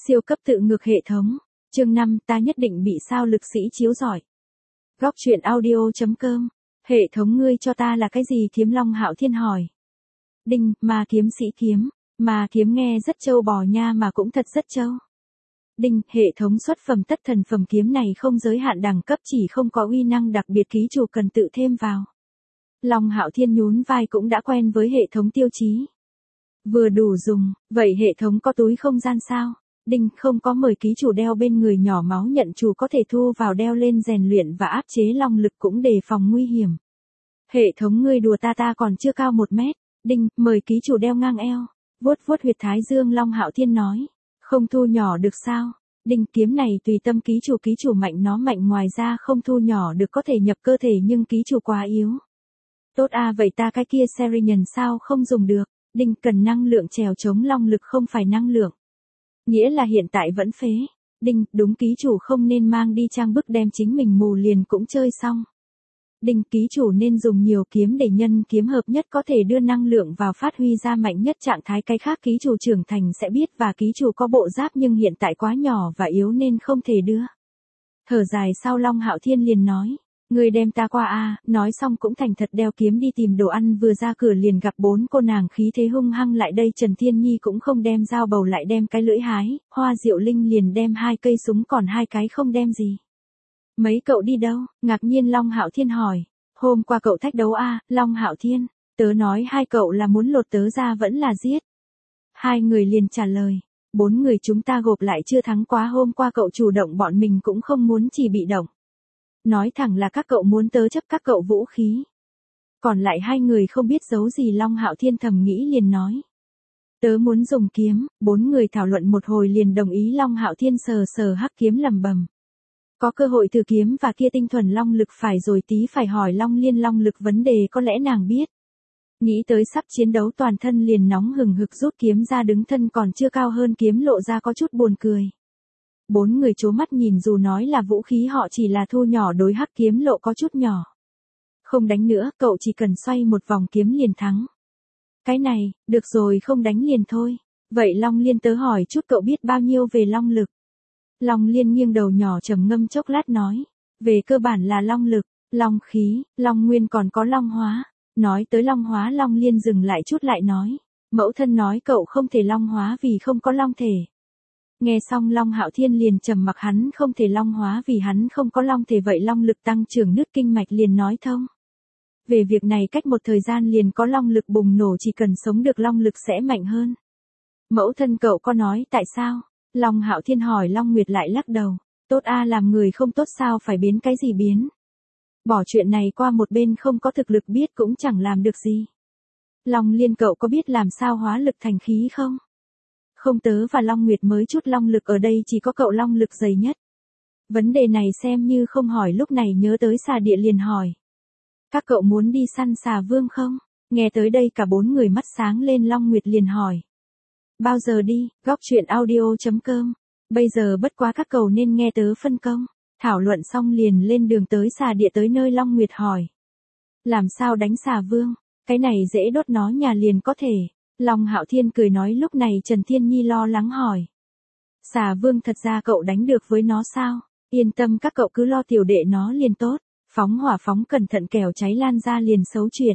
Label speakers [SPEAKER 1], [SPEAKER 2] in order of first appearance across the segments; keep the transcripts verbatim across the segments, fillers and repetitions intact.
[SPEAKER 1] Siêu cấp tự ngược hệ thống. Chương năm, ta nhất định bị sao lực sĩ chiếu giỏi. Góc truyện audio.com. Hệ thống ngươi cho ta là cái gì? Thiếm Long Hạo Thiên hỏi. Đinh, ma kiếm sĩ kiếm. Ma kiếm nghe rất trâu bò nha mà cũng thật rất trâu. Đinh, hệ thống xuất phẩm tất thần phẩm kiếm này không giới hạn đẳng cấp, chỉ không có uy năng đặc biệt, ký chủ cần tự thêm vào. Long Hạo Thiên nhún vai, cũng đã quen với hệ thống tiêu chí. Vừa đủ dùng, vậy hệ thống có túi không gian sao? Đinh, không có, mời ký chủ đeo bên người, nhỏ máu nhận chủ có thể thu vào đeo lên rèn luyện và áp chế long lực, cũng đề phòng nguy hiểm. Hệ thống ngươi đùa ta, ta còn chưa cao một mét. Đinh, mời ký chủ đeo ngang eo. Vuốt vuốt huyệt thái dương, Long Hạo Thiên nói. Không thu nhỏ được sao? Đinh, kiếm này tùy tâm ký chủ, ký chủ mạnh nó mạnh, ngoài ra không thu nhỏ được, có thể nhập cơ thể nhưng ký chủ quá yếu. Tốt a, vậy ta cái kia Serian sao không dùng được? Đinh, cần năng lượng trèo chống long lực, không phải năng lượng. Nghĩa là hiện tại vẫn phế. Đinh, đúng, ký chủ không nên mang đi trang bức đem chính mình mù liền cũng chơi xong. Đinh, ký chủ nên dùng nhiều kiếm để nhân kiếm hợp nhất, có thể đưa năng lượng vào phát huy ra mạnh nhất trạng thái, cái khác ký chủ trưởng thành sẽ biết, và ký chủ có bộ giáp nhưng hiện tại quá nhỏ và yếu nên không thể đưa. Thở dài sau, Long Hạo Thiên liền nói. Người đem ta qua a. Nói xong cũng thành thật đeo kiếm đi tìm đồ ăn, vừa ra cửa liền gặp bốn cô nàng khí thế hung hăng lại đây. Trần Thiên Nhi cũng không đem dao bầu, lại đem cái lưỡi hái. Hoa Diệu Linh liền đem hai cây súng, còn hai cái không đem gì. Mấy cậu đi đâu? Ngạc nhiên Long Hạo Thiên hỏi. Hôm qua cậu thách đấu a. Long Hạo Thiên, tớ nói hai cậu là muốn lột tớ ra vẫn là giết? Hai người liền trả lời. Bốn người chúng ta gộp lại chưa thắng quá, hôm qua cậu chủ động, bọn mình cũng không muốn chỉ bị động. Nói thẳng là các cậu muốn tớ chấp các cậu vũ khí. Còn lại hai người không biết giấu gì, Long Hạo Thiên thầm nghĩ liền nói. Tớ muốn dùng kiếm. Bốn người thảo luận một hồi liền đồng ý. Long Hạo Thiên sờ sờ hắc kiếm lẩm bẩm. Có cơ hội thử kiếm và kia tinh thuần long lực, phải rồi, tí phải hỏi Long Liên long lực vấn đề, có lẽ nàng biết. Nghĩ tới sắp chiến đấu, toàn thân liền nóng hừng hực, rút kiếm ra, đứng thân còn chưa cao hơn kiếm lộ ra có chút buồn cười. Bốn người trố mắt nhìn, dù nói là vũ khí họ chỉ là thu nhỏ, đối hắc kiếm lộ có chút nhỏ. Không đánh nữa, cậu chỉ cần xoay một vòng kiếm liền thắng. Cái này, được rồi, không đánh liền thôi. Vậy Long Liên, tớ hỏi chút, cậu biết bao nhiêu về long lực? Long Liên nghiêng đầu nhỏ trầm ngâm chốc lát nói. Về cơ bản là long lực, long khí, long nguyên, còn có long hóa. Nói tới long hóa, Long Liên dừng lại chút lại nói. Mẫu thân nói cậu không thể long hóa vì không có long thể. Nghe xong Long Hạo Thiên liền trầm mặc, hắn không thể long hóa vì hắn không có long thể, vậy long lực tăng trưởng nứt kinh mạch liền nói thông. Về việc này cách một thời gian liền có long lực bùng nổ, chỉ cần sống được long lực sẽ mạnh hơn. Mẫu thân cậu có nói tại sao? Long Hạo Thiên hỏi. Long Nguyệt lại lắc đầu. Tốt a, làm người không tốt sao phải biến cái gì biến. Bỏ chuyện này qua một bên, không có thực lực biết cũng chẳng làm được gì. Long Liên, cậu có biết làm sao hóa lực thành khí không? Không, tớ và Long Nguyệt mới chút long lực, ở đây chỉ có cậu long lực dày nhất. Vấn đề này xem như không hỏi, lúc này nhớ tới xà địa liền hỏi. Các cậu muốn đi săn xà vương không? Nghe tới đây cả bốn người mắt sáng lên, Long Nguyệt liền hỏi. Bao giờ đi? Góc truyện audio.com. Bây giờ bất quá các cậu nên nghe tớ phân công. Thảo luận xong liền lên đường tới xà địa, tới nơi Long Nguyệt hỏi. Làm sao đánh xà vương? Cái này dễ, đốt nó nhà liền có thể. Long Hạo Thiên cười nói. Lúc này Trần Thiên Nhi lo lắng hỏi. Xà vương thật ra cậu đánh được với nó sao? Yên tâm, các cậu cứ lo tiểu đệ nó liền tốt. Phóng hỏa phóng cẩn thận, kẻo cháy lan ra liền xấu chuyện.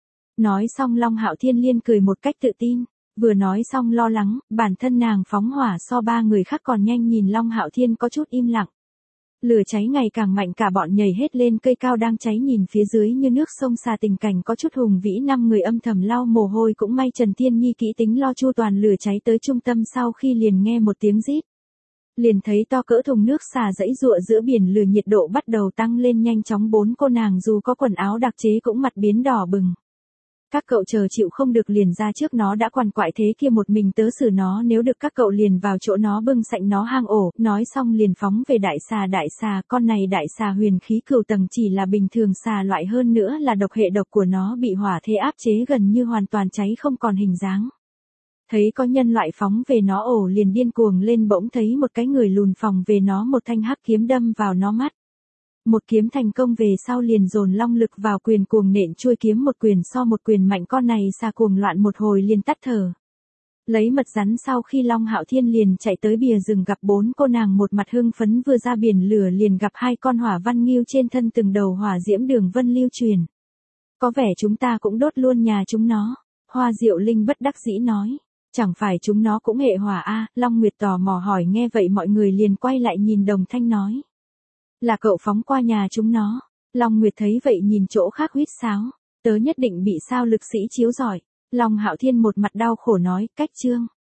[SPEAKER 1] Nói xong Long Hạo Thiên liên cười một cách tự tin. Vừa nói xong lo lắng, bản thân nàng phóng hỏa so ba người khác còn nhanh, nhìn Long Hạo Thiên có chút im lặng. Lửa cháy ngày càng mạnh, cả bọn nhảy hết lên cây cao đang cháy, nhìn phía dưới như nước sông xà, tình cảnh có chút hùng vĩ. Năm người âm thầm lau mồ hôi, cũng may Trần Thiên Nhi kỹ tính lo chu toàn. Lửa cháy tới trung tâm sau khi liền nghe một tiếng rít. Liền thấy to cỡ thùng nước xà dãy giụa giữa biển lửa, nhiệt độ bắt đầu tăng lên nhanh chóng. Bốn cô nàng dù có quần áo đặc chế cũng mặt biến đỏ bừng. Các cậu chờ chịu không được liền ra trước, nó đã quằn quại thế kia, một mình tớ xử nó, nếu được các cậu liền vào chỗ nó bưng sạnh nó hang ổ. Nói xong liền phóng về đại xà. Đại xà, con này đại xà huyền khí cửu tầng, chỉ là bình thường xà loại, hơn nữa là độc, hệ độc của nó bị hỏa thế áp chế gần như hoàn toàn, cháy không còn hình dáng. Thấy có nhân loại phóng về nó ổ liền điên cuồng lên, bỗng thấy một cái người lùn phòng về nó, một thanh hắc kiếm đâm vào nó mắt. Một kiếm thành công về sau liền dồn long lực vào quyền, cuồng nện chuôi kiếm, một quyền so một quyền mạnh, con này xà cuồng loạn một hồi liền tắt thở. Lấy mật rắn sau khi Long Hạo Thiên liền chạy tới bìa rừng gặp bốn cô nàng một mặt hưng phấn vừa ra biển lửa liền gặp hai con hỏa văn nghiêu trên thân từng đầu hỏa diễm đường vân lưu truyền. Có vẻ chúng ta cũng đốt luôn nhà chúng nó. Hoa Diệu Linh bất đắc dĩ nói. Chẳng phải chúng nó cũng hệ hỏa a? Long Nguyệt tò mò hỏi, nghe vậy mọi người liền quay lại nhìn Đồng Thanh nói. Là cậu phóng qua nhà chúng nó. Long Nguyệt thấy vậy nhìn chỗ khác huýt sáo. Tớ nhất định bị sao lực sĩ chiếu giỏi. Long Hạo Thiên một mặt đau khổ nói, cách chương.